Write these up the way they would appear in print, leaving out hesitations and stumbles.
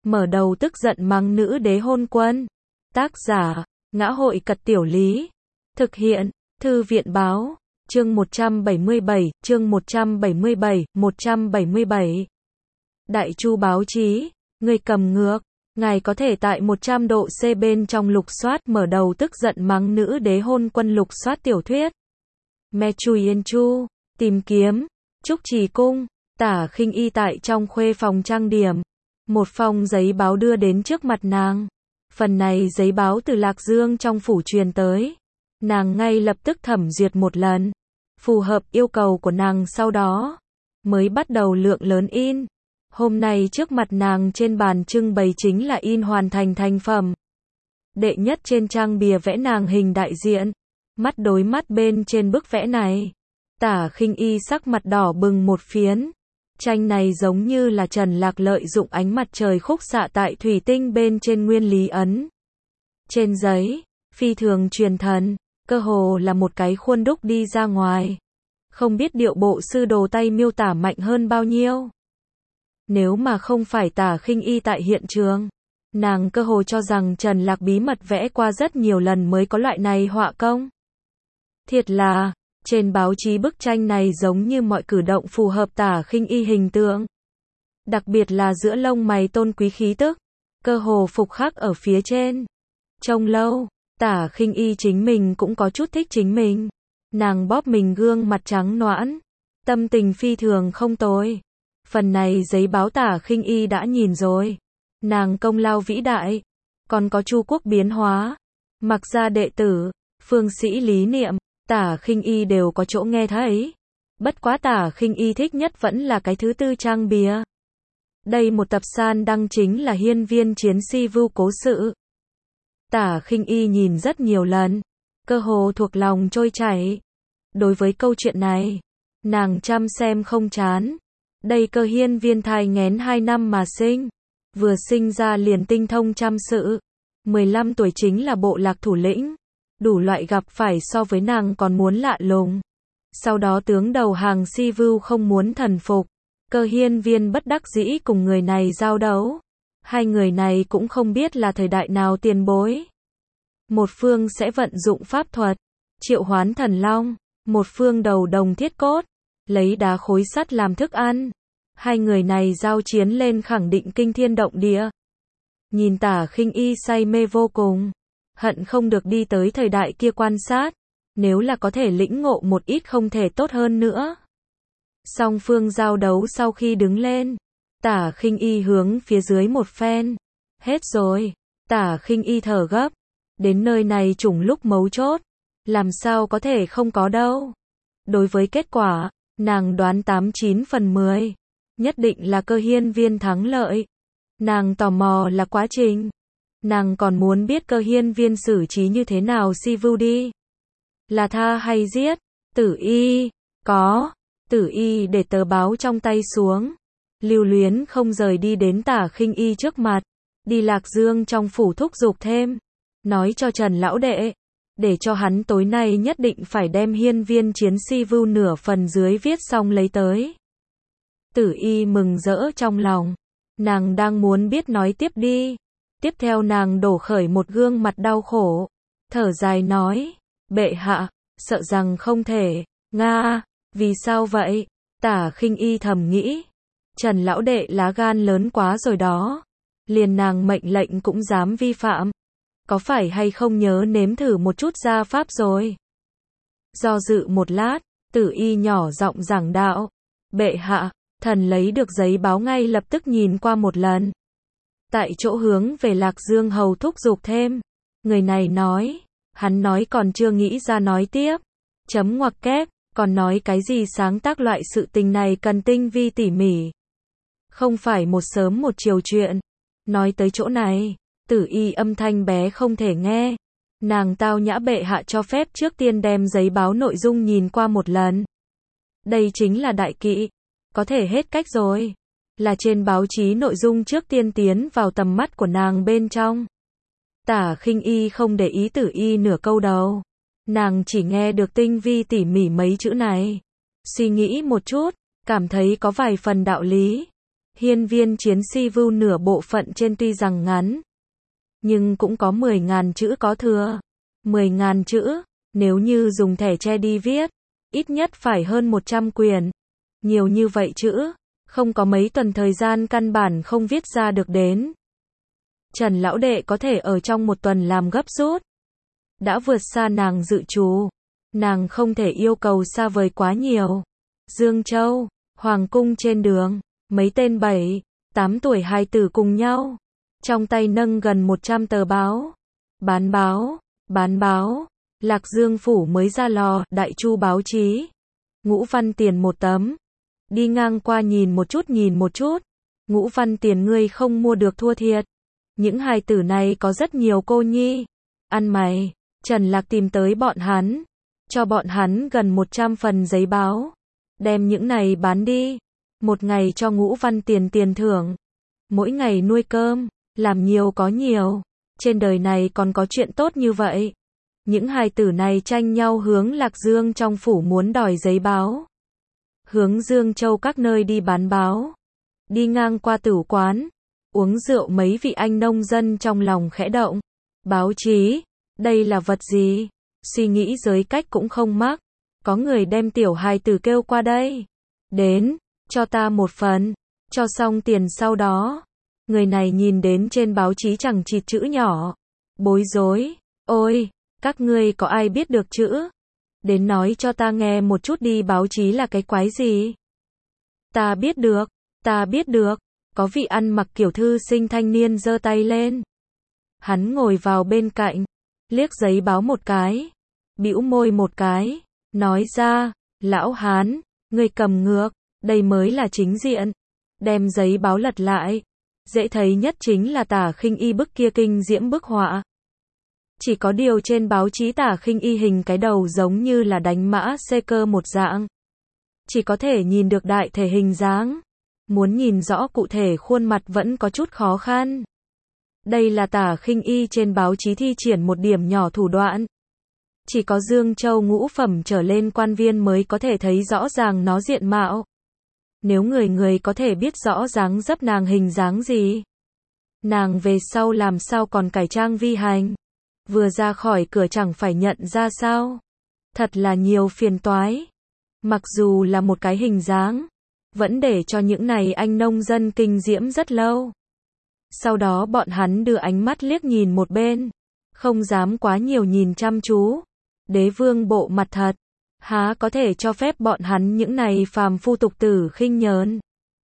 mở đầu tức giận mắng nữ đế hôn quân. Tác giả, Ngã hội Cật Tiểu Lý. Thực hiện, Thư viện Báo. Chương 177, chương 177. Đại Chu báo chí, người cầm ngược, ngài có thể tại 100 độ C bên trong lục soát mở đầu tức giận mắng nữ đế hôn quân lục soát tiểu thuyết. Me Chui Yên Chu, tìm kiếm, Trúc Trì Cung, Tả Khinh Y tại trong khuê phòng trang điểm. Một phong giấy báo đưa đến trước mặt nàng. Phần này giấy báo từ Lạc Dương trong phủ truyền tới. Nàng ngay lập tức thẩm duyệt một lần. Phù hợp yêu cầu của nàng sau đó. Mới bắt đầu lượng lớn in. Hôm nay trước mặt nàng trên bàn trưng bày chính là in hoàn thành thành phẩm. Đệ nhất trên trang bìa vẽ nàng hình đại diện. Mắt đối mắt bên trên bức vẽ này. Tả Khinh Y sắc mặt đỏ bừng một phiến. Tranh này giống như là Trần Lạc lợi dụng ánh mặt trời khúc xạ tại thủy tinh bên trên nguyên lý ấn. Trên giấy, phi thường truyền thần, cơ hồ là một cái khuôn đúc đi ra ngoài. Không biết điệu bộ sư đồ tay miêu tả mạnh hơn bao nhiêu. Nếu mà không phải Tả Khinh Y tại hiện trường, nàng cơ hồ cho rằng Trần Lạc bí mật vẽ qua rất nhiều lần mới có loại này họa công. Thiệt là, trên báo chí bức tranh này giống như mọi cử động phù hợp Tả Khinh Y hình tượng. Đặc biệt là giữa lông mày tôn quý khí tức, cơ hồ phục khắc ở phía trên. Trông lâu, Tả Khinh Y chính mình cũng có chút thích chính mình. Nàng bóp mình gương mặt trắng nõn, tâm tình phi thường không tồi. Phần này giấy báo Tả Khinh Y đã nhìn rồi. Nàng công lao vĩ đại, còn có Chu quốc biến hóa, Mặc gia đệ tử, phương sĩ lý niệm, Tả Khinh Y đều có chỗ nghe thấy. Bất quá Tả Khinh Y thích nhất vẫn là cái thứ tư trang bìa. Đây một tập san đăng chính là hiên viên chiến si vưu cố sự. Tả Khinh Y nhìn rất nhiều lần, cơ hồ thuộc lòng trôi chảy. Đối với câu chuyện này, nàng chăm xem không chán. Đây cơ hiên viên thai nghén 2 năm mà sinh. Vừa sinh ra liền tinh thông trăm sự. 15 tuổi chính là bộ lạc thủ lĩnh. Đủ loại gặp phải so với nàng còn muốn lạ lùng. Sau đó tướng đầu hàng si vưu không muốn thần phục. Cơ hiên viên bất đắc dĩ cùng người này giao đấu. Hai người này cũng không biết là thời đại nào tiền bối. Một phương sẽ vận dụng pháp thuật, triệu hoán thần long. Một phương đầu đồng thiết cốt, lấy đá khối sắt làm thức ăn. Hai người này giao chiến lên khẳng định kinh thiên động địa. Nhìn Tả Khinh Y say mê vô cùng. Hận không được đi tới thời đại kia quan sát. Nếu là có thể lĩnh ngộ một ít không thể tốt hơn nữa. Song phương giao đấu sau khi đứng lên. Tả Khinh Y hướng phía dưới một phen. Hết rồi. Tả Khinh Y thở gấp. Đến nơi này trùng lúc mấu chốt. Làm sao có thể không có đâu. Đối với kết quả, nàng đoán 89 phần 10. Nhất định là cơ hiên viên thắng lợi. Nàng tò mò là quá trình. Nàng còn muốn biết cơ hiên viên xử trí như thế nào si vưu đi. Là tha hay giết? Tử Y, có. Tử Y để tờ báo trong tay xuống. Lưu luyến không rời đi đến Tả Khinh Y trước mặt. Đi Lạc Dương trong phủ thúc giục thêm. Nói cho Trần lão đệ. Để cho hắn tối nay nhất định phải đem hiên viên chiến si vưu nửa phần dưới viết xong lấy tới. Tử Y mừng rỡ trong lòng. Nàng đang muốn biết nói tiếp đi. Tiếp theo nàng đổ khởi một gương mặt đau khổ. Thở dài nói. Bệ hạ, sợ rằng không thể. Nga, vì sao vậy? Tả Khinh Y thầm nghĩ. Trần lão đệ lá gan lớn quá rồi đó. Liền nàng mệnh lệnh cũng dám vi phạm. Có phải hay không nhớ nếm thử một chút gia pháp rồi? Do dự một lát, Tử Y nhỏ giọng giảng đạo. Bệ hạ, thần lấy được giấy báo ngay lập tức nhìn qua một lần. Tại chỗ hướng về Lạc Dương hầu thúc giục thêm. Người này nói. Hắn nói còn chưa nghĩ ra nói tiếp. Chấm ngoặc kép, còn nói cái gì sáng tác loại sự tình này cần tinh vi tỉ mỉ. Không phải một sớm một chiều chuyện. Nói tới chỗ này. Tử Y âm thanh bé không thể nghe. Nàng tao nhã bệ hạ cho phép trước tiên đem giấy báo nội dung nhìn qua một lần. Đây chính là đại kỵ. Có thể hết cách rồi. Là trên báo chí nội dung trước tiên tiến vào tầm mắt của nàng bên trong. Tả Khinh Y không để ý Tử Y nửa câu đầu. Nàng chỉ nghe được tinh vi tỉ mỉ mấy chữ này. Suy nghĩ một chút, cảm thấy có vài phần đạo lý. Hiên viên chiến si vưu nửa bộ phận trên tuy rằng ngắn, nhưng cũng có 10.000 chữ có thừa. 10.000 chữ, nếu như dùng thẻ tre đi viết, ít nhất phải hơn 100 quyển. Nhiều như vậy chữ, không có mấy tuần thời gian căn bản không viết ra được đến. Trần lão đệ có thể ở trong một tuần làm gấp rút, đã vượt xa nàng dự trù. Nàng không thể yêu cầu xa vời quá nhiều. Dương Châu, Hoàng cung trên đường, mấy tên 7, 8 tuổi hài tử cùng nhau, trong tay nâng gần 100 tờ báo. Bán báo, Lạc Dương phủ mới ra lò, Đại Chu báo chí. Ngũ văn tiền một tấm. Đi ngang qua nhìn một chút. Ngũ văn tiền ngươi không mua được thua thiệt. Những hài tử này có rất nhiều cô nhi. Ăn mày, Trần Lạc tìm tới bọn hắn. Cho bọn hắn gần 100 phần giấy báo. Đem những này bán đi. Một ngày cho Ngũ văn tiền tiền thưởng. Mỗi ngày nuôi cơm, làm nhiều có nhiều. Trên đời này còn có chuyện tốt như vậy. Những hài tử này tranh nhau hướng Lạc Dương trong phủ muốn đòi giấy báo. Hướng Dương Châu các nơi đi bán báo. Đi ngang qua tử quán, uống rượu mấy vị anh nông dân trong lòng khẽ động. Báo chí, đây là vật gì? Suy nghĩ giới cách cũng không mắc. Có người đem tiểu hài tử kêu qua đây. Đến, cho ta một phần. Cho xong tiền sau đó. Người này nhìn đến trên báo chí chẳng chịt chữ nhỏ. Bối rối. Ôi, các ngươi có ai biết được chữ? Đến nói cho ta nghe một chút đi, báo chí là cái quái gì? Ta biết được. Có vị ăn mặc kiểu thư sinh thanh niên giơ tay lên. Hắn ngồi vào bên cạnh, liếc giấy báo một cái, bĩu môi một cái, nói ra, lão hán, ngươi cầm ngược, đây mới là chính diện. Đem giấy báo lật lại, dễ thấy nhất chính là Tả Khinh Y bức kia kinh diễm bức họa. Chỉ có điều trên báo chí Tả Khinh Y hình cái đầu giống như là đánh mã xe cơ một dạng. Chỉ có thể nhìn được đại thể hình dáng. Muốn nhìn rõ cụ thể khuôn mặt vẫn có chút khó khăn. Đây là Tả Khinh Y trên báo chí thi triển một điểm nhỏ thủ đoạn. Chỉ có Dương Châu ngũ phẩm trở lên quan viên mới có thể thấy rõ ràng nó diện mạo. Nếu người có thể biết rõ dáng dấp nàng hình dáng gì, nàng về sau làm sao còn cải trang vi hành. Vừa ra khỏi cửa chẳng phải nhận ra sao. Thật là nhiều phiền toái. Mặc dù là một cái hình dáng, vẫn để cho những này anh nông dân kinh diễm rất lâu. Sau đó bọn hắn đưa ánh mắt liếc nhìn một bên, không dám quá nhiều nhìn chăm chú. Đế vương bộ mặt thật, há có thể cho phép bọn hắn những này phàm phu tục tử khinh nhờn.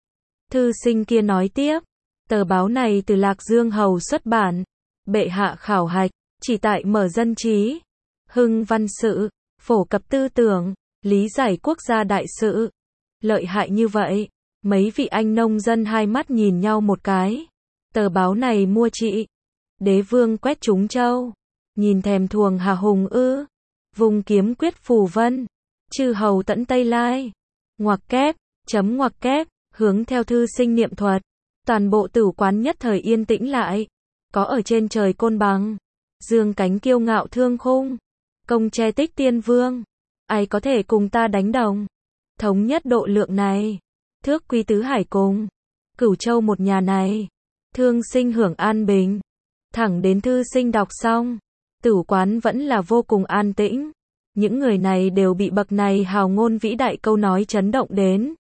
Thư sinh kia nói tiếp, tờ báo này từ Lạc Dương Hầu xuất bản, bệ hạ khảo hạch, chỉ tại mở dân trí, hưng văn sự, phổ cập tư tưởng, lý giải quốc gia đại sự. Lợi hại như vậy, mấy vị anh nông dân hai mắt nhìn nhau một cái. Tờ báo này mua chị. Đế vương quét trúng châu. Nhìn thèm thuồng hà hùng ư. Vùng kiếm quyết phù vân. Chư hầu tận Tây Lai. Ngoặc kép, chấm ngoặc kép, hướng theo thư sinh niệm thuật. Toàn bộ tử quán nhất thời yên tĩnh lại. Có ở trên trời côn bằng. Dương cánh kiêu ngạo thương khung. Công tre tích tiên vương. Ai có thể cùng ta đánh đồng? Thống nhất độ lượng này. Thước quy tứ hải cùng. Cửu châu một nhà này. Thương sinh hưởng an bình. Thẳng đến thư sinh đọc xong. Tử quán vẫn là vô cùng an tĩnh. Những người này đều bị bậc này hào ngôn vĩ đại câu nói chấn động đến.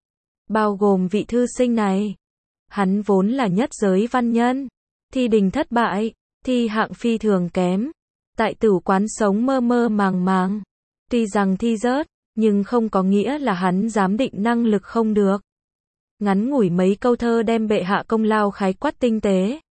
Bao gồm vị thư sinh này. Hắn vốn là nhất giới văn nhân. Thi đình thất bại. Thi hạng phi thường kém. Tại tử quán sống mơ mơ màng màng. Tuy rằng thi rớt, nhưng không có nghĩa là hắn giám định năng lực không được. Ngắn ngủi mấy câu thơ đem bệ hạ công lao khái quát tinh tế.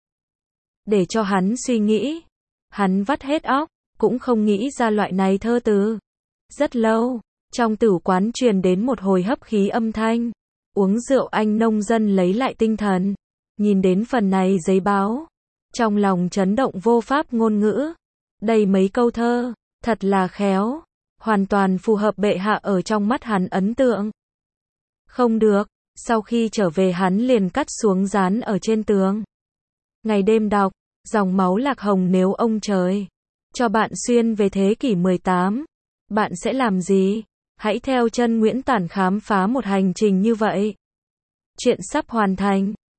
Để cho hắn suy nghĩ. Hắn vắt hết óc, cũng không nghĩ ra loại này thơ từ. Rất lâu, trong tử quán truyền đến một hồi hấp khí âm thanh. Uống rượu anh nông dân lấy lại tinh thần. Nhìn đến phần này giấy báo. Trong lòng chấn động vô pháp ngôn ngữ. Đây mấy câu thơ, thật là khéo. Hoàn toàn phù hợp bệ hạ ở trong mắt hắn ấn tượng. Không được, sau khi trở về hắn liền cắt xuống dán ở trên tường. Ngày đêm đọc, dòng máu lạc hồng nếu ông trời cho bạn xuyên về thế kỷ 18, bạn sẽ làm gì? Hãy theo chân Nguyễn Tản khám phá một hành trình như vậy. Chuyện sắp hoàn thành.